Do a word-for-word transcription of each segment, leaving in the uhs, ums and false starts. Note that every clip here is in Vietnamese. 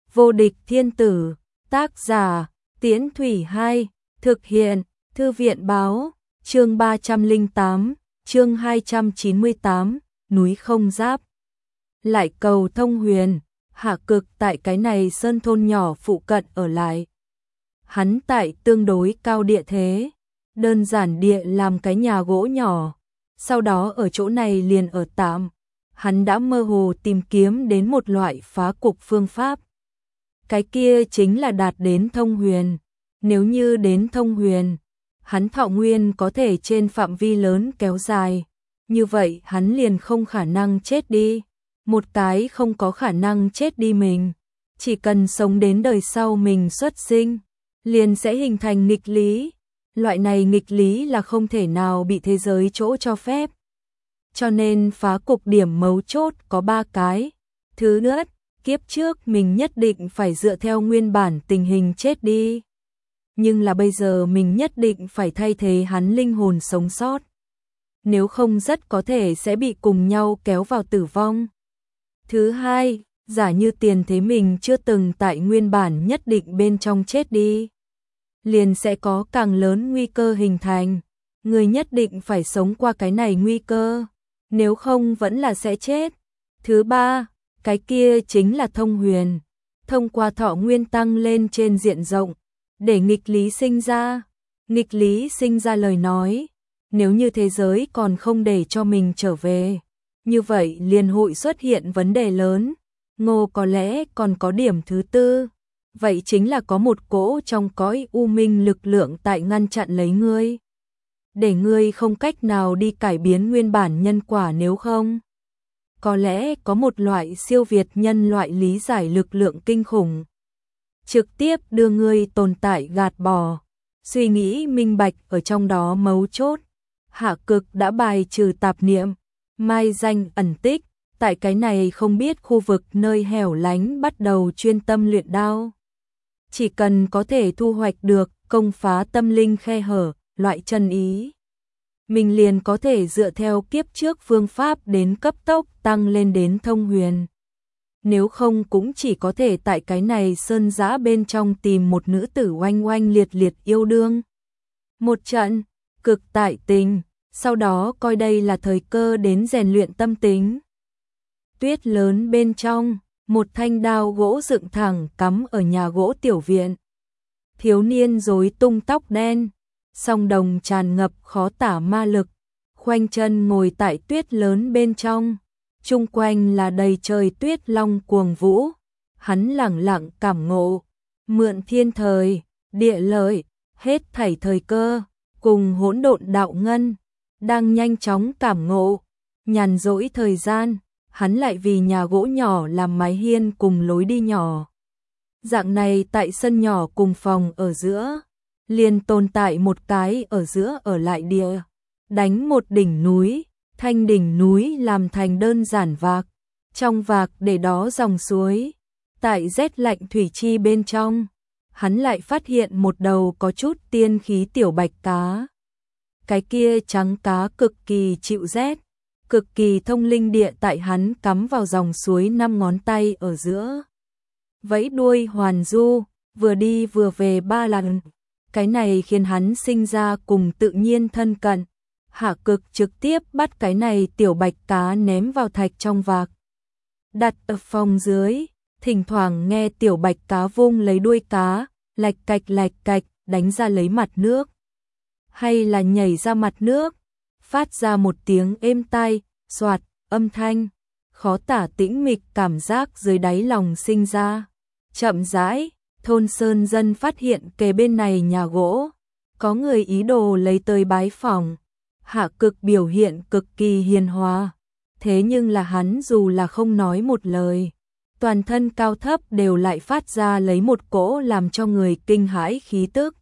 Vô địch thiên tử, tác giả, Tiễn Thủy hai, thực hiện, Thư viện báo, chương ba trăm lẻ tám, chương hai trăm chín mươi tám, núi không giáp. Lại cầu thông huyền, Hạ Cực tại cái này sơn thôn nhỏ phụ cận ở lại. Hắn tại tương đối cao địa thế, đơn giản địa làm cái nhà gỗ nhỏ, sau đó ở chỗ này liền ở tạm. Hắn đã mơ hồ tìm kiếm đến một loại phá cục phương pháp. Cái kia chính là đạt đến thông huyền. Nếu như đến thông huyền, hắn thọ nguyên có thể trên phạm vi lớn kéo dài. Như vậy hắn liền không khả năng chết đi. Một cái không có khả năng chết đi mình. Chỉ cần sống đến đời sau mình xuất sinh, liền sẽ hình thành nghịch lý. Loại này nghịch lý là không thể nào bị thế giới chỗ cho phép. Cho nên phá cục điểm mấu chốt có ba cái. Thứ nhất, kiếp trước mình nhất định phải dựa theo nguyên bản tình hình chết đi. Nhưng là bây giờ mình nhất định phải thay thế hắn linh hồn sống sót. Nếu không rất có thể sẽ bị cùng nhau kéo vào tử vong. Thứ hai, giả như tiền thế mình chưa từng tại nguyên bản nhất định bên trong chết đi, liền sẽ có càng lớn nguy cơ hình thành. Người nhất định phải sống qua cái này nguy cơ, nếu không vẫn là sẽ chết. Thứ ba, cái kia chính là thông huyền, thông qua thọ nguyên tăng lên trên diện rộng, để nghịch lý sinh ra. Nghịch lý sinh ra lời nói, nếu như thế giới còn không để cho mình trở về, như vậy liền hội xuất hiện vấn đề lớn. Ngô có lẽ còn có điểm thứ tư, vậy chính là có một cỗ trong cõi u minh lực lượng tại ngăn chặn lấy ngươi, để ngươi không cách nào đi cải biến nguyên bản nhân quả. Nếu không, có lẽ có một loại siêu việt nhân loại lý giải lực lượng kinh khủng, trực tiếp đưa ngươi tồn tại gạt bỏ. Suy nghĩ minh bạch ở trong đó mấu chốt, Hạ Cực đã bài trừ tạp niệm, mai danh ẩn tích, tại cái này không biết khu vực nơi hẻo lánh bắt đầu chuyên tâm luyện đao. Chỉ cần có thể thu hoạch được công phá tâm linh khe hở, loại chân ý, mình liền có thể dựa theo kiếp trước phương pháp đến cấp tốc tăng lên đến thông huyền. Nếu không cũng chỉ có thể tại cái này sơn dã bên trong tìm một nữ tử oanh oanh liệt liệt yêu đương một trận, cực tại tình, sau đó coi đây là thời cơ đến rèn luyện tâm tính. Tuyết lớn bên trong, một thanh đao gỗ dựng thẳng cắm ở nhà gỗ tiểu viện. Thiếu niên rối tung tóc đen, song đồng tràn ngập khó tả ma lực, khoanh chân ngồi tại tuyết lớn bên trong. Chung quanh là đầy trời tuyết long cuồng vũ, hắn lẳng lặng cảm ngộ, mượn thiên thời, địa lợi, hết thảy thời cơ, cùng hỗn độn đạo ngân, đang nhanh chóng cảm ngộ. Nhàn rỗi thời gian, hắn lại vì nhà gỗ nhỏ làm mái hiên cùng lối đi nhỏ. Dạng này tại sân nhỏ cùng phòng ở giữa, liền tồn tại một cái ở giữa ở lại địa, đánh một đỉnh núi. Thanh đỉnh núi làm thành đơn giản vạc, trong vạc để đó dòng suối. Tại rét lạnh thủy chi bên trong, hắn lại phát hiện một đầu có chút tiên khí tiểu bạch cá. Cái kia trắng cá cực kỳ chịu rét, cực kỳ thông linh địa tại hắn cắm vào dòng suối năm ngón tay ở giữa. Vẫy đuôi hoàn du, vừa đi vừa về ba lần. Cái này khiến hắn sinh ra cùng tự nhiên thân cận. Hạ Cực trực tiếp bắt cái này tiểu bạch cá ném vào thạch trong vạc, đặt ở phòng dưới, thỉnh thoảng nghe tiểu bạch cá vung lấy đuôi cá, lạch cạch lạch cạch đánh ra lấy mặt nước, hay là nhảy ra mặt nước, phát ra một tiếng êm tai, xoạt, âm thanh, khó tả tĩnh mịch cảm giác dưới đáy lòng sinh ra. Chậm rãi, thôn sơn dân phát hiện kề bên này nhà gỗ, có người ý đồ lấy tới bái phỏng. Hạ Cực biểu hiện cực kỳ hiền hòa, thế nhưng là hắn dù là không nói một lời, toàn thân cao thấp đều lại phát ra lấy một cỗ làm cho người kinh hãi khí tức.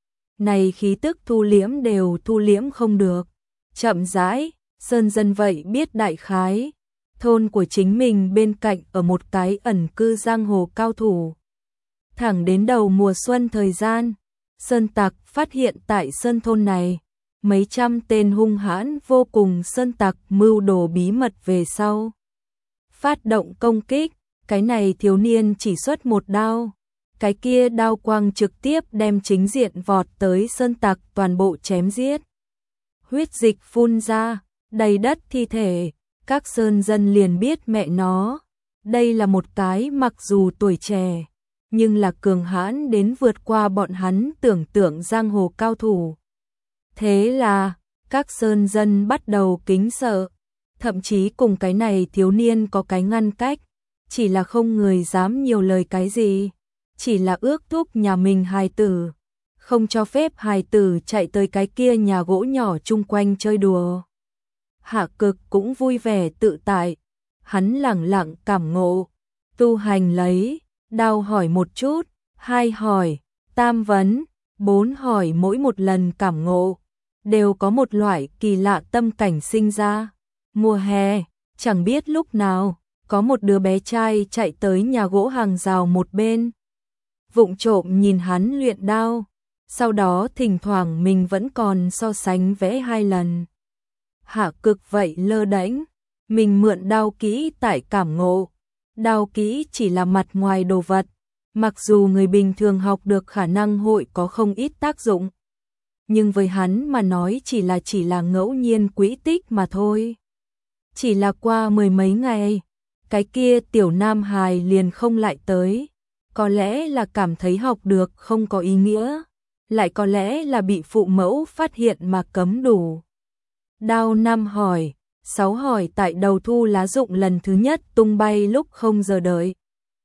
Này khí tức thu liễm đều thu liễm không được. Chậm rãi, sơn dân vậy biết đại khái, thôn của chính mình bên cạnh ở một cái ẩn cư giang hồ cao thủ. Thẳng đến đầu mùa xuân thời gian, sơn tặc phát hiện tại sơn thôn này, mấy trăm tên hung hãn vô cùng sơn tặc mưu đồ bí mật về sau. Phát động công kích, Cái này thiếu niên chỉ xuất một đao, cái kia đao quang trực tiếp đem chính diện vọt tới sơn tặc toàn bộ chém giết. Huyết dịch phun ra, đầy đất thi thể, các sơn dân liền biết mẹ nó. Đây là một cái mặc dù tuổi trẻ, nhưng là cường hãn đến vượt qua bọn hắn tưởng tượng giang hồ cao thủ. Thế là, các sơn dân bắt đầu kính sợ, thậm chí cùng cái này thiếu niên có cái ngăn cách, chỉ là không người dám nhiều lời cái gì, chỉ là ước thúc nhà mình hài tử, không cho phép hài tử chạy tới cái kia nhà gỗ nhỏ chung quanh chơi đùa. Hạ Cực cũng vui vẻ tự tại, hắn lẳng lặng cảm ngộ, tu hành lấy, đau hỏi một chút, hai hỏi, tam vấn, bốn hỏi, mỗi một lần cảm ngộ, đều có một loại kỳ lạ tâm cảnh sinh ra. Mùa hè, chẳng biết lúc nào, có một đứa bé trai chạy tới nhà gỗ hàng rào một bên, vụng trộm nhìn hắn luyện đao, sau đó thỉnh thoảng mình vẫn còn so sánh vẽ hai lần. Hạ Cực vậy lơ đễnh, mình mượn đao kỹ tại cảm ngộ, đao kỹ chỉ là mặt ngoài đồ vật, mặc dù người bình thường học được khả năng hội có không ít tác dụng, nhưng với hắn mà nói chỉ là chỉ là ngẫu nhiên quỹ tích mà thôi. Chỉ là qua mười mấy ngày, cái kia tiểu nam hài liền không lại tới, có lẽ là cảm thấy học được không có ý nghĩa, lại có lẽ là bị phụ mẫu phát hiện mà cấm đủ. Đao năm hỏi, sáu hỏi tại đầu thu lá rụng lần thứ nhất tung bay lúc không giờ đợi.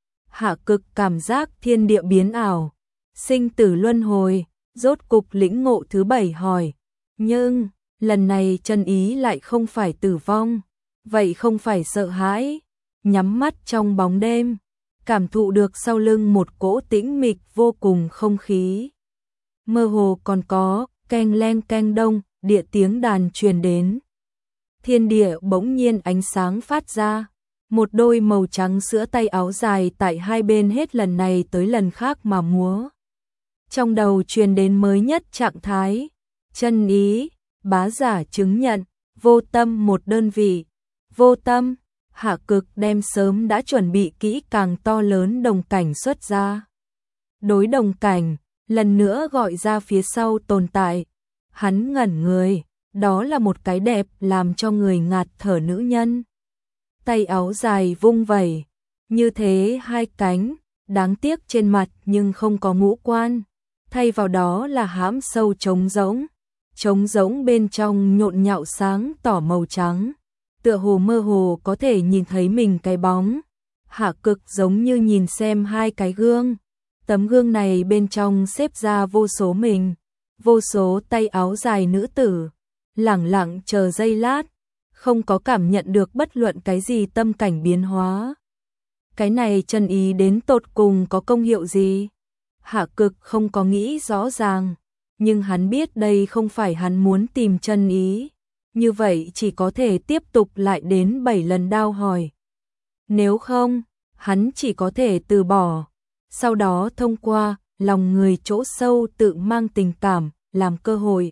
Hạ Cực cảm giác thiên địa biến ảo, sinh tử luân hồi, rốt cục lĩnh ngộ thứ bảy hỏi, nhưng lần này chân ý lại không phải tử vong, vậy không phải sợ hãi, nhắm mắt trong bóng đêm, cảm thụ được sau lưng một cỗ tĩnh mịch vô cùng không khí. Mơ hồ còn có keng leng keng đông, địa tiếng đàn truyền đến. Thiên địa bỗng nhiên ánh sáng phát ra, một đôi màu trắng sữa tay áo dài tại hai bên hết lần này tới lần khác mà múa. Trong đầu truyền đến mới nhất trạng thái, chân ý, bá giả chứng nhận, vô tâm một đơn vị. Vô tâm, Hạ Cực đem sớm đã chuẩn bị kỹ càng to lớn đồng cảnh xuất ra. Đối đồng cảnh, lần nữa gọi ra phía sau tồn tại. Hắn ngẩn người, đó là một cái đẹp làm cho người ngạt thở nữ nhân. Tay áo dài vung vẩy, như thế hai cánh, đáng tiếc trên mặt nhưng không có ngũ quan. Thay vào đó là hãm sâu trống rỗng, trống rỗng bên trong nhộn nhạo sáng tỏ màu trắng. Tựa hồ mơ hồ có thể nhìn thấy mình cái bóng. Hạ Cực giống như nhìn xem hai cái gương. Tấm gương này bên trong xếp ra vô số mình, vô số tay áo dài nữ tử, lẳng lặng chờ giây lát, không có cảm nhận được bất luận cái gì tâm cảnh biến hóa. Cái này chân ý đến tột cùng có công hiệu gì? Hạ Cực không có nghĩ rõ ràng, nhưng hắn biết đây không phải hắn muốn tìm chân ý. Như vậy chỉ có thể tiếp tục lại đến bảy lần đao hỏi. Nếu không, hắn chỉ có thể từ bỏ. Sau đó thông qua lòng người chỗ sâu tự mang tình cảm, làm cơ hội.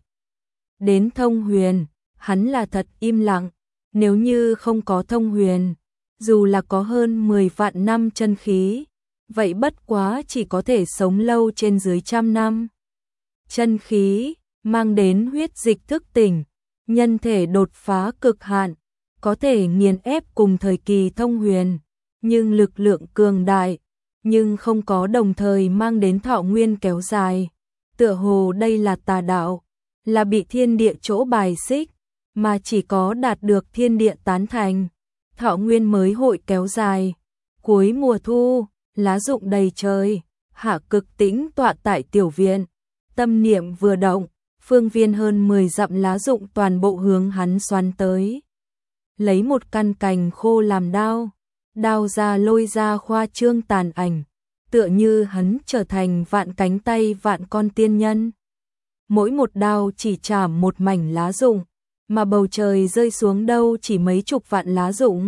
Đến thông huyền, hắn là thật im lặng. Nếu như không có thông huyền, dù là có hơn mười vạn năm chân khí, vậy bất quá chỉ có thể sống lâu trên dưới trăm năm. Chân khí mang đến huyết dịch thức tỉnh, nhân thể đột phá cực hạn, có thể nghiền ép cùng thời kỳ thông huyền, nhưng lực lượng cường đại, nhưng không có đồng thời mang đến thọ nguyên kéo dài. Tựa hồ đây là tà đạo, là bị thiên địa chỗ bài xích, mà chỉ có đạt được thiên địa tán thành, thọ nguyên mới hội kéo dài. Cuối mùa thu, lá rụng đầy trời, Hạ Cực tĩnh tọa tại tiểu viện, tâm niệm vừa động, phương viên hơn mười dặm lá rụng toàn bộ hướng hắn xoắn tới. Lấy một căn cành khô làm đao, đao ra lôi ra khoa trương tàn ảnh, tựa như hắn trở thành vạn cánh tay vạn con tiên nhân. Mỗi một đao chỉ chảm một mảnh lá rụng, mà bầu trời rơi xuống đâu chỉ mấy chục vạn lá rụng.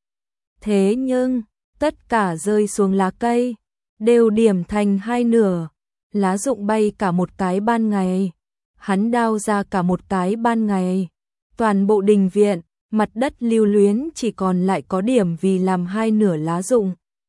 Thế nhưng, tất cả rơi xuống lá cây, đều điểm thành hai nửa, lá rụng bay cả một cái ban ngày. Hắn đao ra cả một cái ban ngày, toàn bộ đình viện, mặt đất lưu luyến chỉ còn lại có điểm vì làm hai nửa lá rụng.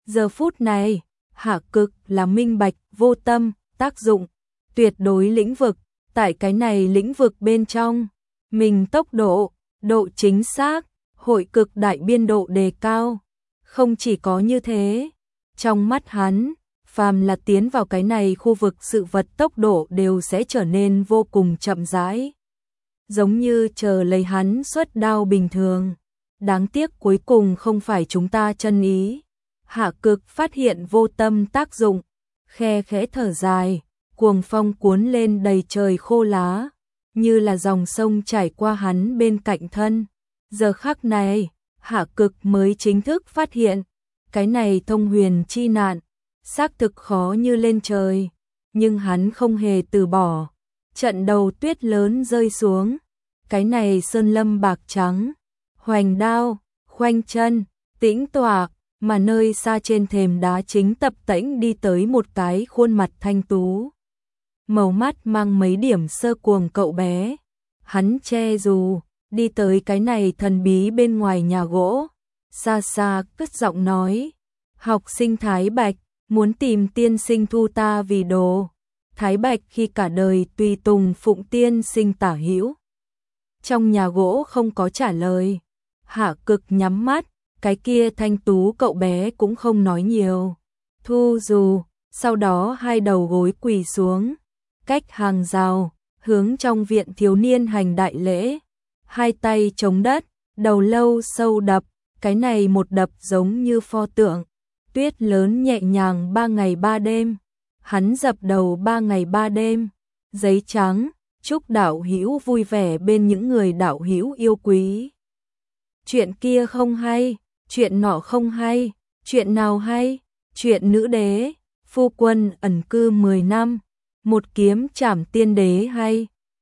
Giờ phút này, Hạ Cực là minh bạch vô tâm, tác dụng, tuyệt đối lĩnh vực, tại cái này lĩnh vực bên trong, mình tốc độ, độ chính xác, hội cực đại biên độ đề cao. Không chỉ có như thế, trong mắt hắn, phàm là tiến vào cái này khu vực sự vật tốc độ đều sẽ trở nên vô cùng chậm rãi. Giống như chờ lấy hắn xuất đao bình thường. Đáng tiếc cuối cùng không phải chúng ta chân ý. Hạ Cực phát hiện vô tâm tác dụng, khe khẽ thở dài, cuồng phong cuốn lên đầy trời khô lá, như là dòng sông chảy qua hắn bên cạnh thân. Giờ khắc này, Hạ Cực mới chính thức phát hiện, cái này thông huyền chi nạn, xác thực khó như lên trời, nhưng hắn không hề từ bỏ. Trận đầu tuyết lớn rơi xuống, cái này sơn lâm bạc trắng, hoành đao, khoanh chân, tĩnh tọa, mà nơi xa trên thềm đá chính tập tễnh đi tới một cái khuôn mặt thanh tú. Màu mắt mang mấy điểm sơ cuồng cậu bé. Hắn che dù, đi tới cái này thần bí bên ngoài nhà gỗ, xa xa cất giọng nói, học sinh Thái Bạch, muốn tìm tiên sinh thu ta vì đồ. Thái Bạch khi cả đời tùy tùng phụng tiên sinh tả hữu. Trong nhà gỗ không có trả lời. Hạ Cực nhắm mắt, cái kia thanh tú cậu bé cũng không nói nhiều. Thu dù, sau đó hai đầu gối quỳ xuống, cách hàng rào, hướng trong viện thiếu niên hành đại lễ. Hai tay chống đất, đầu lâu sâu đập, cái này một đập giống như pho tượng. Tuyết lớn nhẹ nhàng ba ngày ba đêm, hắn dập đầu ba ngày ba đêm. Giấy trắng, chúc đạo hữu vui vẻ bên những người đạo hữu yêu quý. Chuyện kia không hay, chuyện nọ không hay, chuyện nào hay, chuyện nữ đế, phu quân ẩn cư mười năm, một kiếm trảm tiên đế hay.